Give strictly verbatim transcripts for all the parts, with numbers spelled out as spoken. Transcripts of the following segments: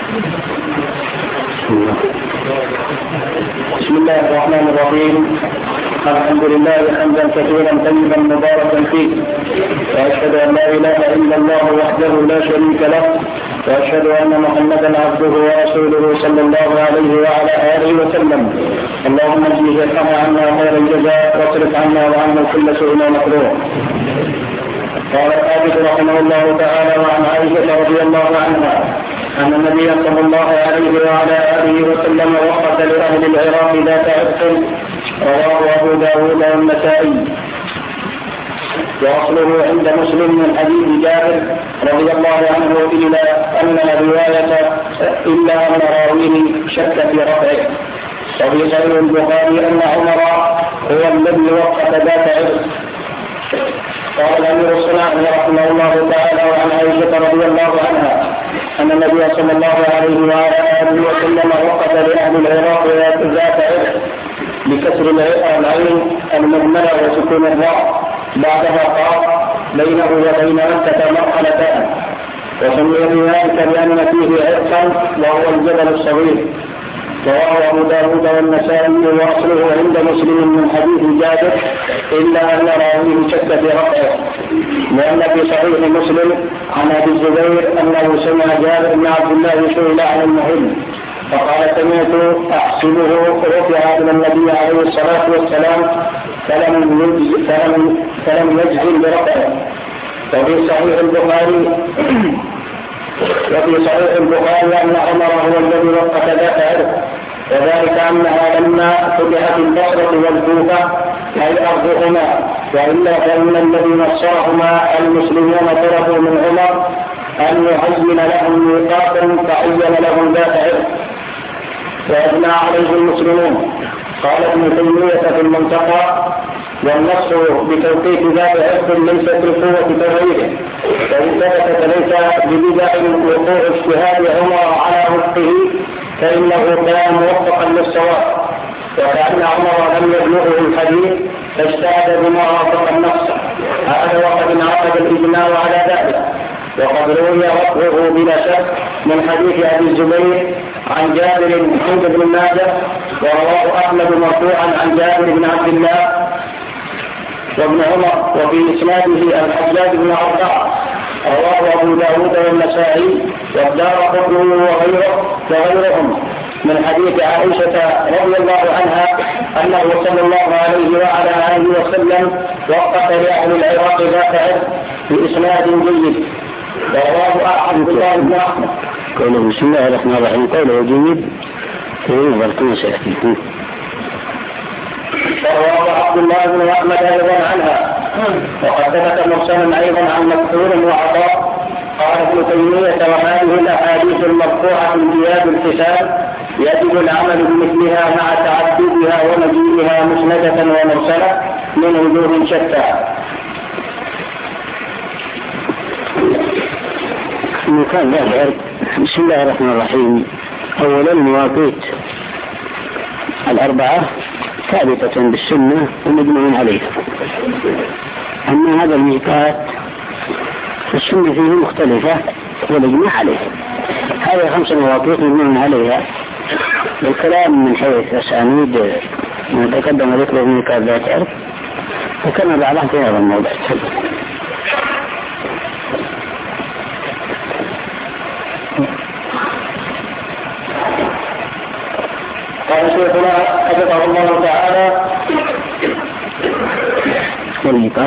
بسم الله الرحمن الرحيم. الحمد لله حمدا كثيرا طيبا مباركا فيه، واشهد ان لا اله الا الله وحده لا شريك له، واشهد ان محمدا عبده ورسوله صلى الله عليه وعلى اله وسلم. اللهم اجزه عنا خير الجزاء واصرف عنا وعنا كل سوء ومكروه. قال الحافظ رحمه الله تعالى وعن عائشه رضي الله عنها أن النبي صلى الله عليه وعلى آله وسلم وقف لأهل العراق ذات عرق، رواه أبو داود والنسائي، وأصله عند مسلم من حديث جابر رضي الله عنه إلا أن الرواية إلا أن راويه شك في رفعه. وفي صحيح البخاري أن عمر هو الذي وقف ذات عرق. قال الأمير الصناعي رحمه الله تعالى وعن عائشة رضي الله عنها أن النبي صلى الله عليه وعلى آله وسلم وقف لأهل العراق ذات عرق بكسر العين المهملة وسكون الراء، بعدها قال بينه وبين مكة مرحلتان، وسمي بذلك لأن فيه عرقا وهو الجبل الصغير. رواه أبو داود والنسائي، وأصله عند مسلم من حديث جابر إلا أن راويه شك في رفعه، لأن في صحيح مسلم عن أبي الزبير أنه سمع جابر بن عبد الله سئل عن المهم فقال سمعت أحسبه رفع إلى النبي عليه الصلاة والسلام فلم فلم يجزم برفعه. وفي صحيح البخاري وفي صحيح البخاري أن عمر هو الذي وقف ذات عرق، وذلك أنها لما فتحت البصرة والكوفة أي أرضهما، وإلا فإن الذي نصرهما المسلمون طلبوا من عمر أن يعين لهم ميقاتا فعين لهم ذات عرق وأثنى عليه المسلمون. قال ابن تيمية في المنتقى: والنص بتوقيت ذات عرق ليس في قوة تغييره، فإن ثبت فليس ببدع وقوع اجتهاد عمر على وفقه، فإنه كان موفقا للصواب، وكأن عمر لم يبلغه الحديث فاجتهد بما وافق النص. هذا وقد انعقد الإجماع على ذلك، وقد روي وقفه بلا شك من حديث أبي الزبير عن جابر عند ابن ماجه، ورواه أحمد مرفوعا عن جابر بن عبد الله وابن عمر، وفي إسناده الحجاج بن عرضاء، رواه أبو داود والنسائي والدارقطني وغيره وغيرهم من حديث عائشة رضي الله عنها أنه صلى الله عليه وعلى آله وسلم وقف لأهل العراق ذات عرق بإسناد جيد، ورواه عبد الله بن أحمد. قوله بسم الله الرحمن الرحيم قوله جيد وينظر كما سيأتي. ورواه عبد الله بن أحمد أيضا عنها، وقد ثبت مرسلا أيضا عن مكحول وعطاء. قال ابن تيمية: وهذه الأحاديث المرفوعة في زياد الحساب يجب العمل بمثلها مع تعددها ومجيئها مسندة ومرسلة من وجوه شتى. كان لا بسم الله الرحمن الرحيم. أولا المواقيت الأربعة ثابتة بالسنة ومجمع عليها، أما هذا الميقات السنة فيه مختلفة والإجماع عليه. هذه خمس مواقيت مجمع عليها. الكلام من حيث أسانيد ما تقدم ذكره الميقات ذات عرق، وكما بعضها في هذا الموضوع. قال شيخنا حفظه الله تعالى: والميقات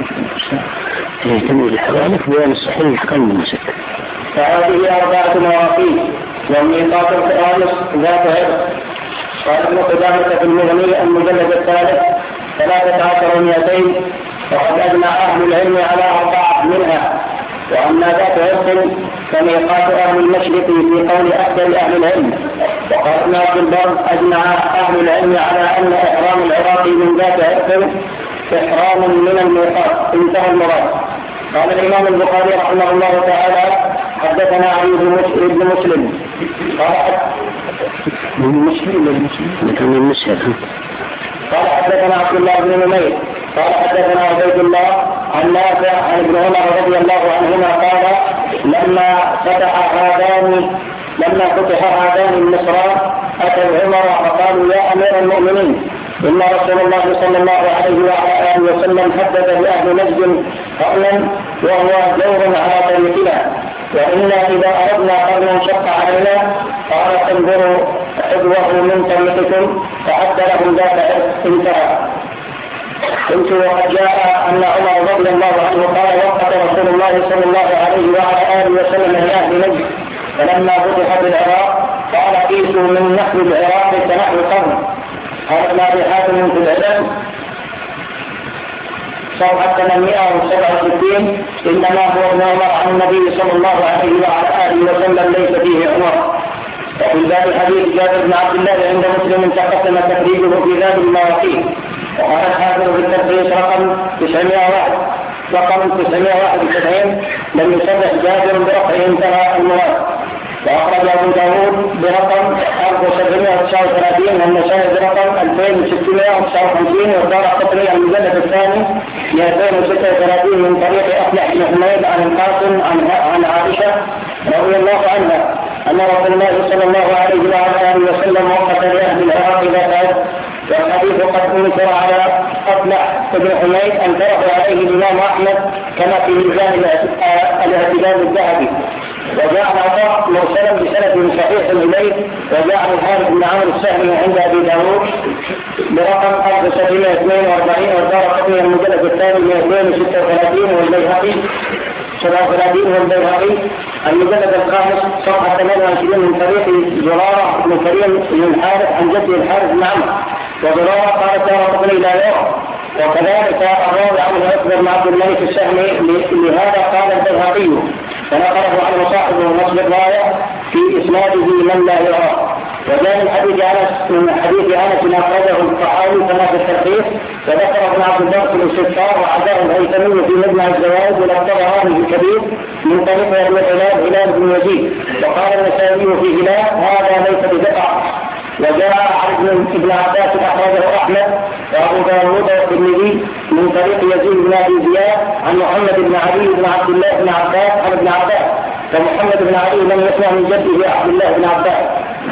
يهتم بالحوالف بيان الصحيح كم المسك. فهذه أربعة مواقيت، والميقات الخامس ذات عرق. قال ابن قدامة في المغني المجلد الثالث ثلاثة عشر مئتين، وقد أجمع أهل العلم على أربعة منها. وأما ذات عرق فميقات أهل المشرق في قول أفضل أهل العلم. وقال ابن عبد البر: أجمع أهل العلم على أن إحرام العراق من ذات عرق إحرام من الميقات. انتهى المراد. قال الإمام البخاري رحمه الله تعالى: حدثنا علي بن مسلم قال من مسلم من مسلم قال حدثنا عبد الله بن نمير قال حدثنا عبيد الله عن نافع عن ابن عمر رضي الله عنهما قال لما فتح هذان لما فتح هذان المصران أتوا عمر فقالوا يا أمير المؤمنين إن رسول الله صلى الله عليه وعلى آله وسلم حدث بأهل نجد قرنا وهو جور على طريقنا وإنا إذا أردنا قرنا شق علينا قال تنظروا حذوه من طريقكم فحتى لهم ذات انتهى. قلت وقد جاء أن عمر رضي الله عنه قال وقت رسول الله صلى الله عليه وعلى آله وسلم لأهل نجد فلما فتحت العراق قال قيسوا من نحو العراق كنحو قرن. قال ابن أبي حاتم في العلم صفحة ثمانمائة وسبعة وستين إنما هو ابن عمر عن النبي صلى الله عليه وعلى آله وسلم ليس فيه عمر. وفي باب حديث جابر بن عبد الله عند مسلم تقدم تخريجه في باب المواقيت. وقال الحافظ في التدريس رقم تسعمائة وواحد رقم تسعمائة وواحد وسبعين لم يصرح جابر برفعه انتهى المراد. وأخرج أبو داود برقم ألف وسبعمائة وتسعة وثلاثين والنسائي برقم ألفين وستمائة وتسعة وخمسين والدارقطني المجلد الثاني مئتين وستة وثلاثين من طريق أفلح بن حميد عن القاسم عن عائشة رضي الله عنها أن رسول الله صلى الله عليه وعلى آله وسلم وقف لأهل العراق ذات والحديث قد انكر على أفلح بن حميد أنكره عليه الإمام أحمد كما في ميزان الاعتدال الذهبي. وجاء العطاء مرسلا بسند صحيح إليه وجاء الحارث بن عمرو السهمي عند أبي داود برقم ألف وسبعمائة واثنين وأربعين والدارقطني المجلد الثاني مئتين وستة وثلاثين والبيهقي سبعة وثلاثين والبيهقي المجلد الخامس صفحة ثمانية وعشرين من طريق زرارة بن كريم بن الحارث عن جده الحارث بن عمرو وزرارة قال الدارقطني لا يرى. وكذلك الراوي عنه أكبر بن عبد الملك السهمي لهذا قال البيهقي فنقله عنه صاحبه نصب الراية في إسناده من لا يرى. وجاء من حديث أنس من حديث أنس أخرجه الطحاوي كما في الترخيص وذكر ابن عبد البر في الاستذكار وعزاه الهيثمي في مجمع الزوائد والطبراني الكبير من طريق ابن هلال هلال بن يزيد. وقال النسائي في هلال هذا ليس بدقة. وجاء عن ابن عباس أخرجه أحمد وأبو داود والترمذي من طريق يزيد بن أبي زياد عن محمد بن علي بن عبد الله بن عباس عن ابن عباس ومحمد بن علي لم يسمع من جده عبد الله بن عباس.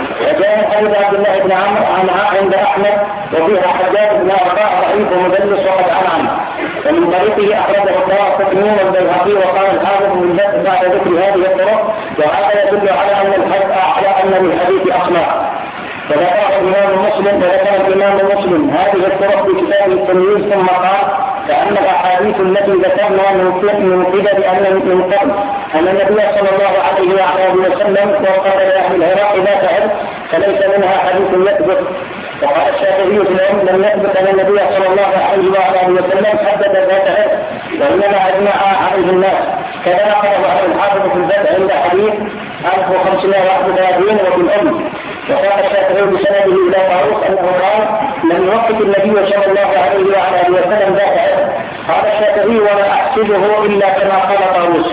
وجاء حديث عبد الله بن عمرو عن عند أحمد وفيها حجاج بن عطاء ضعيف ومدلس وقد عن عنه ومن طريقه أخرجه الدارقطني والبيهقي وقال الحافظ من ذلك بعد ذكر هذه الطرق وهذا يدل على أن الحديث على أن للحديث أصناف. فذكر الإمام مسلم فذكر الإمام مسلم هذه الطرق في كتاب التمييز ثم قال فأن الأحاديث التي ذكرنا من قبل أن من قبل أن النبي صلى الله عليه وعلى آله وسلم وقال لأهل العراق ذات عرق فليس منها حديث يثبت. وقال الشافعي في العلم لم يثبت أن النبي صلى الله عليه وعلى آله وسلم حدث ذات عرق وإنما أجمع عليه الناس. كذا نقله عن الحافظ في الفتح عند حديث ألف وخمسمائة وواحد وثلاثين وفي الأم. وقال الشافعي بسنده إلى طاووس أنه قال لم يوفق النبي صلى الله عليه وعلى آله وسلم ذات عرق. قال الشافعي ولا أحسبه إلا كما قال طاووس.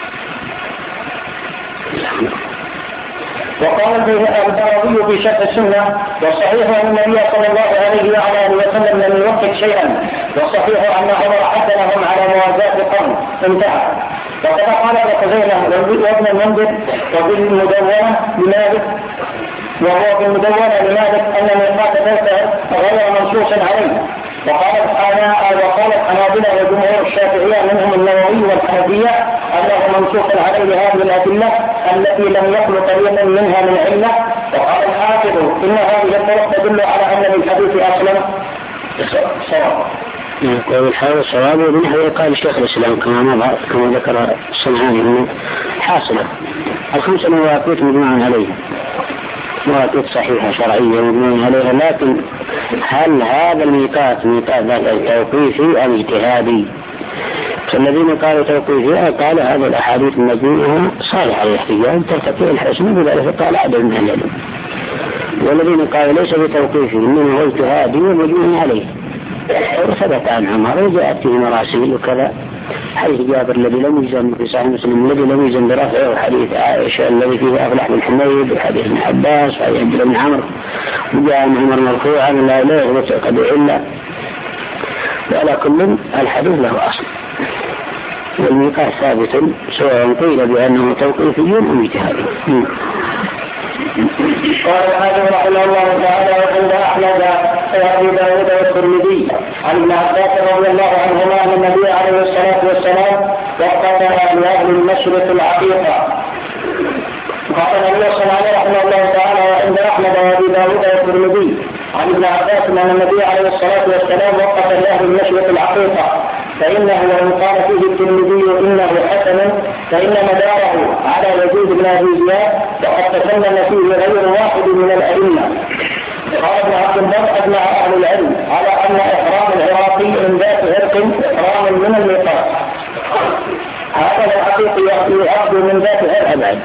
وقال البراوي في شرح السنة والصحيح أن النبي صلى الله عليه وعلى آله وسلم لم يوفق شيئا والصحيح أن عمر حثهم على موازاة القرن انتهى. وكما قال ابن خزيمة وابن المنذر وفي المدونة لمالك وهو في المدونة لمالك أن ميقات ذلك غير منصوص عليه. وقال وقال الحنابلة وجمهور الشافعية منهم النووي والحنفية أنه منصوص عليه هذه الأدلة التي لم يخلق طريقا منها من علة. وقال الحافظ إن هذه الطرق تدل على أن للحديث أصلا صواب. يقول الحافظ صواب وبنحو قال الشيخ الإسلام كما مضى كما ذكر الصنعاني أنه حاصلة الخمس مواقيت مجموعة عليه مواقيت صحيحة شرعية مجموعة عليها. لكن هل هذا الميقات ميقات التوقيفي أم اجتهادي؟ فالذين قالوا توقيفي قالوا هذه الأحاديث المجموعة صالحة للاحتجاج ترتقي الحسن بذلك قال عدد من العلم. والذين قالوا ليس بتوقيفي إنما هو اجتهادي ومجموعة عليه. وثبت عن عمر وجاءت فيه مراسيل وكذا حديث جابر الذي لم يجزم في صحيح مسلم الذي لم يجزم برفعه وحديث عائشة الذي فيه أفلح بن حميد وحديث ابن عباس وحديث بن عمرو وجاء عن عمر مرفوعا لا لا يغلط قد إلا. وعلى كل الحديث له أصل، والميقات ثابت سواء قيل بأنه توقيفي أم اجتهادي. قال الحاكم رحمه الله تعالى وعند أحمد وأبي داود والترمذي عن ابن عباس رضي الله عنهما أن النبي عليه الصلاة والسلام وقف لأهل المشرق العقيقة. قال النبي صلى الله عليه رحمه الله تعالى وعند أحمد وأبي داود والترمذي عن ابن عباس أن النبي عليه الصلاة والسلام وقف لأهل المشرق العقيقة، فإنه وإن قال فيه الترمذي إنه حسن فإن مداره على يزيد بن أبي زياد وقد تكلم فيه غير واحد من الأئمة. قال ابن عبد البر أجمع أهل العلم على أن إحرام العراقي من ذات عرق إحرام من الميقات. هذا الحقيقي يأخذ من ذات عرق أبعد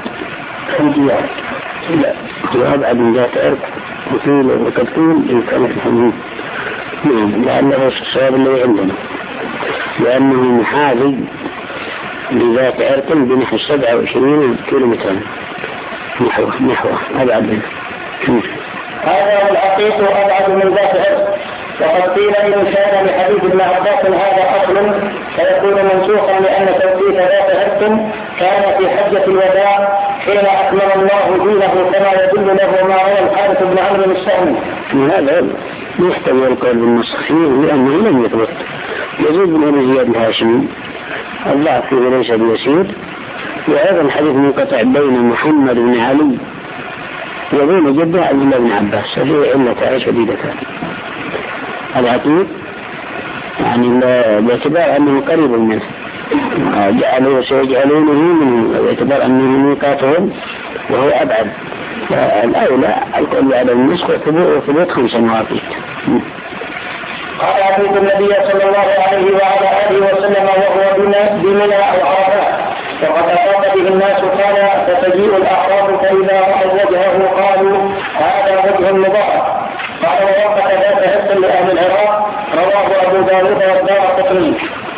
لا وأبعد من ذات عرق وقيل وقد قيل إن كانت الحديث نعم لأنه الصواب الذي عندنا، لأنه محاذي لذات عرق بنحو سبعة وعشرين كيلومتر نحوه نحوه أبعد منه. هذا الحقيق أبعد من ذات عرق. وقد قيل إن كان لحديث ابن عباس هذا أصل فيكون منسوخا لأن توقيف ذات عرق كان في حجة الوداع حين أكمل الله دينه كما يدل له ما روى الحارث بن عمرو السهمي. هذا يحتمل القول بالنسخ فيه لأنه لم يثبت. يزيد بن أبي زياد الهاشمي الضعف فيه ليس بيسير، وأيضا الحديث منقطع بين محمد بن علي وبين جده عبد الله بن عباس، ففيه علتان شديدتان. العتيق يعني باعتبار أنه قريب منه جعلوا سيجعلونه منه باعتبار أنه ميقاتهم وهو أبعد، فالأولى القول على النسخ وثبوت خمس مواقيت. قال حديث النبي صلى الله عليه وعلى آله وسلم وهو بمنى أو عرفات فقد أفاق به الناس قال فتجيء الأعراب فإذا رأوا وجهه قالوا هذا وجه مضاعف. قال ووقف ذات حس لأهل العراق رواه أبو داود والدارقطني.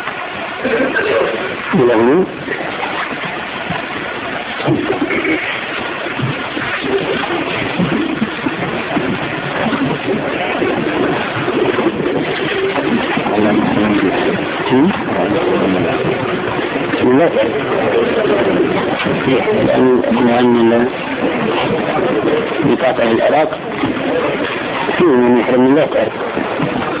لأن بقاطع العراق فيه من يحرم الله تعالى